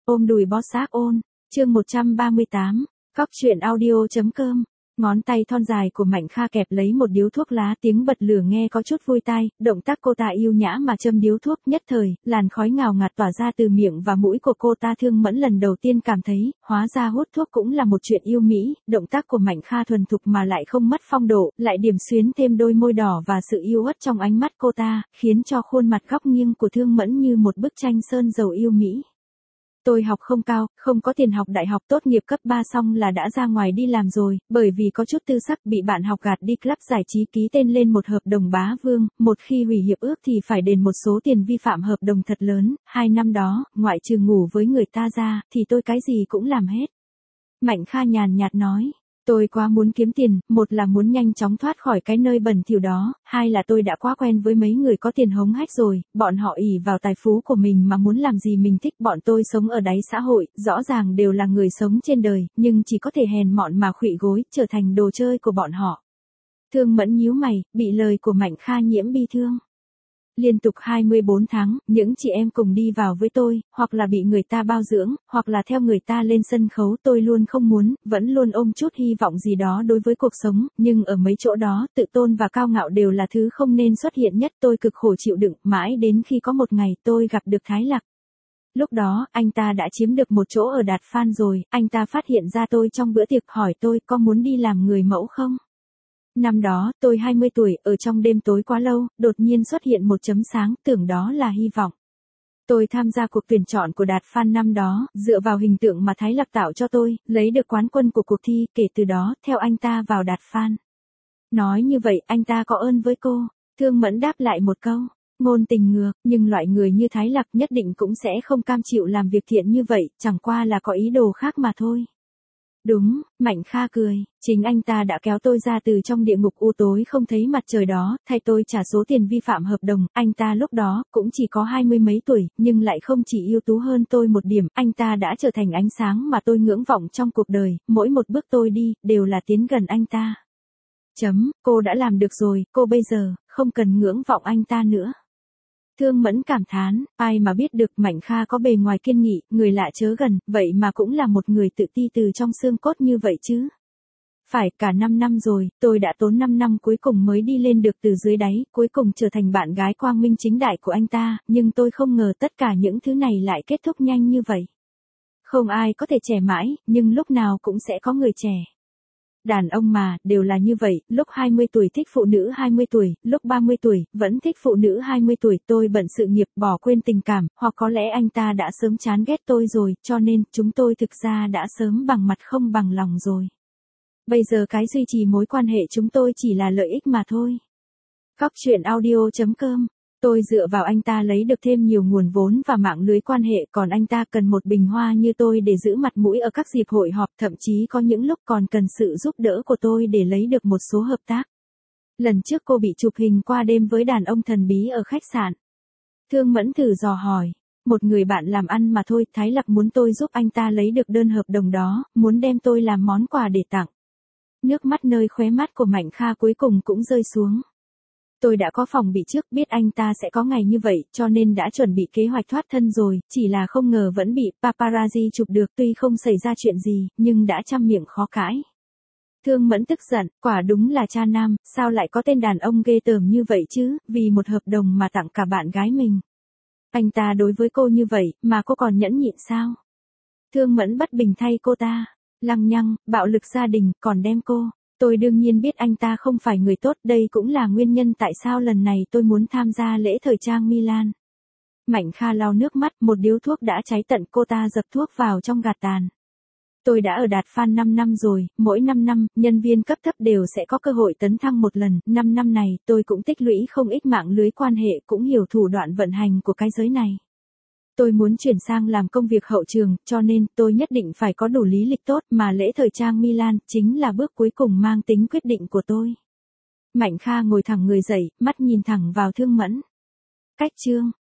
Ôm đùi bó xác ôn, chương 138, Cóc truyện audio.com. Ngón tay thon dài của Mạnh Kha kẹp lấy một điếu thuốc lá, tiếng bật lửa nghe có chút vui tai, động tác cô ta yêu nhã mà châm điếu thuốc, nhất thời, làn khói ngào ngạt tỏa ra từ miệng và mũi của cô ta. Thương Mẫn lần đầu tiên cảm thấy, hóa ra hút thuốc cũng là một chuyện yêu mỹ, động tác của Mạnh Kha thuần thục mà lại không mất phong độ, lại điểm xuyến thêm đôi môi đỏ và sự yêu uất trong ánh mắt cô ta, khiến cho khuôn mặt góc nghiêng của Thương Mẫn như một bức tranh sơn dầu yêu mỹ. Tôi học không cao, không có tiền học đại học, tốt nghiệp cấp 3 xong là đã ra ngoài đi làm rồi, bởi vì có chút tư sắc bị bạn học gạt đi club giải trí ký tên lên một hợp đồng bá vương, một khi hủy hiệp ước thì phải đền một số tiền vi phạm hợp đồng thật lớn, 2 năm đó, ngoại trừ ngủ với người ta ra, thì tôi cái gì cũng làm hết. Mạnh Kha nhàn nhạt nói. Tôi quá muốn kiếm tiền, một là muốn nhanh chóng thoát khỏi cái nơi bẩn thỉu đó, hai là tôi đã quá quen với mấy người có tiền hống hách rồi, bọn họ ỷ vào tài phú của mình mà muốn làm gì mình thích. Bọn tôi sống ở đáy xã hội, rõ ràng đều là người sống trên đời, nhưng chỉ có thể hèn mọn mà khuỵu gối, trở thành đồ chơi của bọn họ. Thương Mẫn nhíu mày, bị lời của Mạnh Kha nhiễm bi thương. Liên tục 24 tháng, những chị em cùng đi vào với tôi, hoặc là bị người ta bao dưỡng, hoặc là theo người ta lên sân khấu. Tôi luôn không muốn, vẫn luôn ôm chút hy vọng gì đó đối với cuộc sống, nhưng ở mấy chỗ đó, tự tôn và cao ngạo đều là thứ không nên xuất hiện nhất. Tôi cực khổ chịu đựng, mãi đến khi có một ngày tôi gặp được Thái Lặc. Lúc đó, anh ta đã chiếm được một chỗ ở Đạt Phan rồi, anh ta phát hiện ra tôi trong bữa tiệc, hỏi tôi có muốn đi làm người mẫu không? Năm đó, tôi 20 tuổi, ở trong đêm tối quá lâu, đột nhiên xuất hiện một chấm sáng, tưởng đó là hy vọng. Tôi tham gia cuộc tuyển chọn của Đạt Phan năm đó, dựa vào hình tượng mà Thái Lặc tạo cho tôi, lấy được quán quân của cuộc thi, kể từ đó, theo anh ta vào Đạt Phan. Nói như vậy, anh ta có ơn với cô. Thương Mẫn đáp lại một câu, ngôn tình ngược, nhưng loại người như Thái Lặc nhất định cũng sẽ không cam chịu làm việc thiện như vậy, chẳng qua là có ý đồ khác mà thôi. Đúng, Mạnh Kha cười, chính anh ta đã kéo tôi ra từ trong địa ngục u tối không thấy mặt trời đó, thay tôi trả số tiền vi phạm hợp đồng. Anh ta lúc đó cũng chỉ có 20 mấy tuổi, nhưng lại không chỉ ưu tú hơn tôi một điểm, anh ta đã trở thành ánh sáng mà tôi ngưỡng vọng trong cuộc đời, mỗi một bước tôi đi, đều là tiến gần anh ta. Cô đã làm được rồi, cô bây giờ, không cần ngưỡng vọng anh ta nữa. Thương Mẫn cảm thán, ai mà biết được Mạnh Kha có bề ngoài kiên nghị, người lạ chớ gần, vậy mà cũng là một người tự ti từ trong xương cốt như vậy chứ. Phải, cả 5 năm rồi, tôi đã tốn 5 năm cuối cùng mới đi lên được từ dưới đáy, cuối cùng trở thành bạn gái quang minh chính đại của anh ta, nhưng tôi không ngờ tất cả những thứ này lại kết thúc nhanh như vậy. Không ai có thể trẻ mãi, nhưng lúc nào cũng sẽ có người trẻ. Đàn ông mà, đều là như vậy, lúc 20 tuổi thích phụ nữ 20 tuổi, lúc 30 tuổi, vẫn thích phụ nữ 20 tuổi, tôi bận sự nghiệp bỏ quên tình cảm, hoặc có lẽ anh ta đã sớm chán ghét tôi rồi, cho nên, chúng tôi thực ra đã sớm bằng mặt không bằng lòng rồi. Bây giờ cái duy trì mối quan hệ chúng tôi chỉ là lợi ích mà thôi. Cóc truyện audio.com. Tôi dựa vào anh ta lấy được thêm nhiều nguồn vốn và mạng lưới quan hệ, còn anh ta cần một bình hoa như tôi để giữ mặt mũi ở các dịp hội họp, thậm chí có những lúc còn cần sự giúp đỡ của tôi để lấy được một số hợp tác. Lần trước cô bị chụp hình qua đêm với đàn ông thần bí ở khách sạn. Thương Mẫn thử dò hỏi. Một người bạn làm ăn mà thôi, Thái Lặc muốn tôi giúp anh ta lấy được đơn hợp đồng đó, muốn đem tôi làm món quà để tặng. Nước mắt nơi khóe mắt của Mạnh Kha cuối cùng cũng rơi xuống. Tôi đã có phòng bị trước, biết anh ta sẽ có ngày như vậy, cho nên đã chuẩn bị kế hoạch thoát thân rồi, chỉ là không ngờ vẫn bị paparazzi chụp được. Tuy không xảy ra chuyện gì, nhưng đã trăm miệng khó cãi. Thương Mẫn tức giận, quả đúng là cha nam, sao lại có tên đàn ông ghê tởm như vậy chứ, vì một hợp đồng mà tặng cả bạn gái mình. Anh ta đối với cô như vậy, mà cô còn nhẫn nhịn sao? Thương Mẫn bất bình thay cô ta, lăng nhăng, bạo lực gia đình, còn đem cô. Tôi đương nhiên biết anh ta không phải người tốt, đây cũng là nguyên nhân tại sao lần này tôi muốn tham gia lễ thời trang Milan. Mạnh Kha lau nước mắt, một điếu thuốc đã cháy tận, cô ta dập thuốc vào trong gạt tàn. Tôi đã ở Đạt Phan 5 năm rồi, mỗi 5 năm, nhân viên cấp thấp đều sẽ có cơ hội tấn thăng một lần, 5 năm này, tôi cũng tích lũy không ít mạng lưới quan hệ, cũng hiểu thủ đoạn vận hành của cái giới này. Tôi muốn chuyển sang làm công việc hậu trường, cho nên tôi nhất định phải có đủ lý lịch tốt, mà lễ thời trang Milan chính là bước cuối cùng mang tính quyết định của tôi. Mạnh Kha ngồi thẳng người dậy, mắt nhìn thẳng vào Thương Mẫn. Cách chương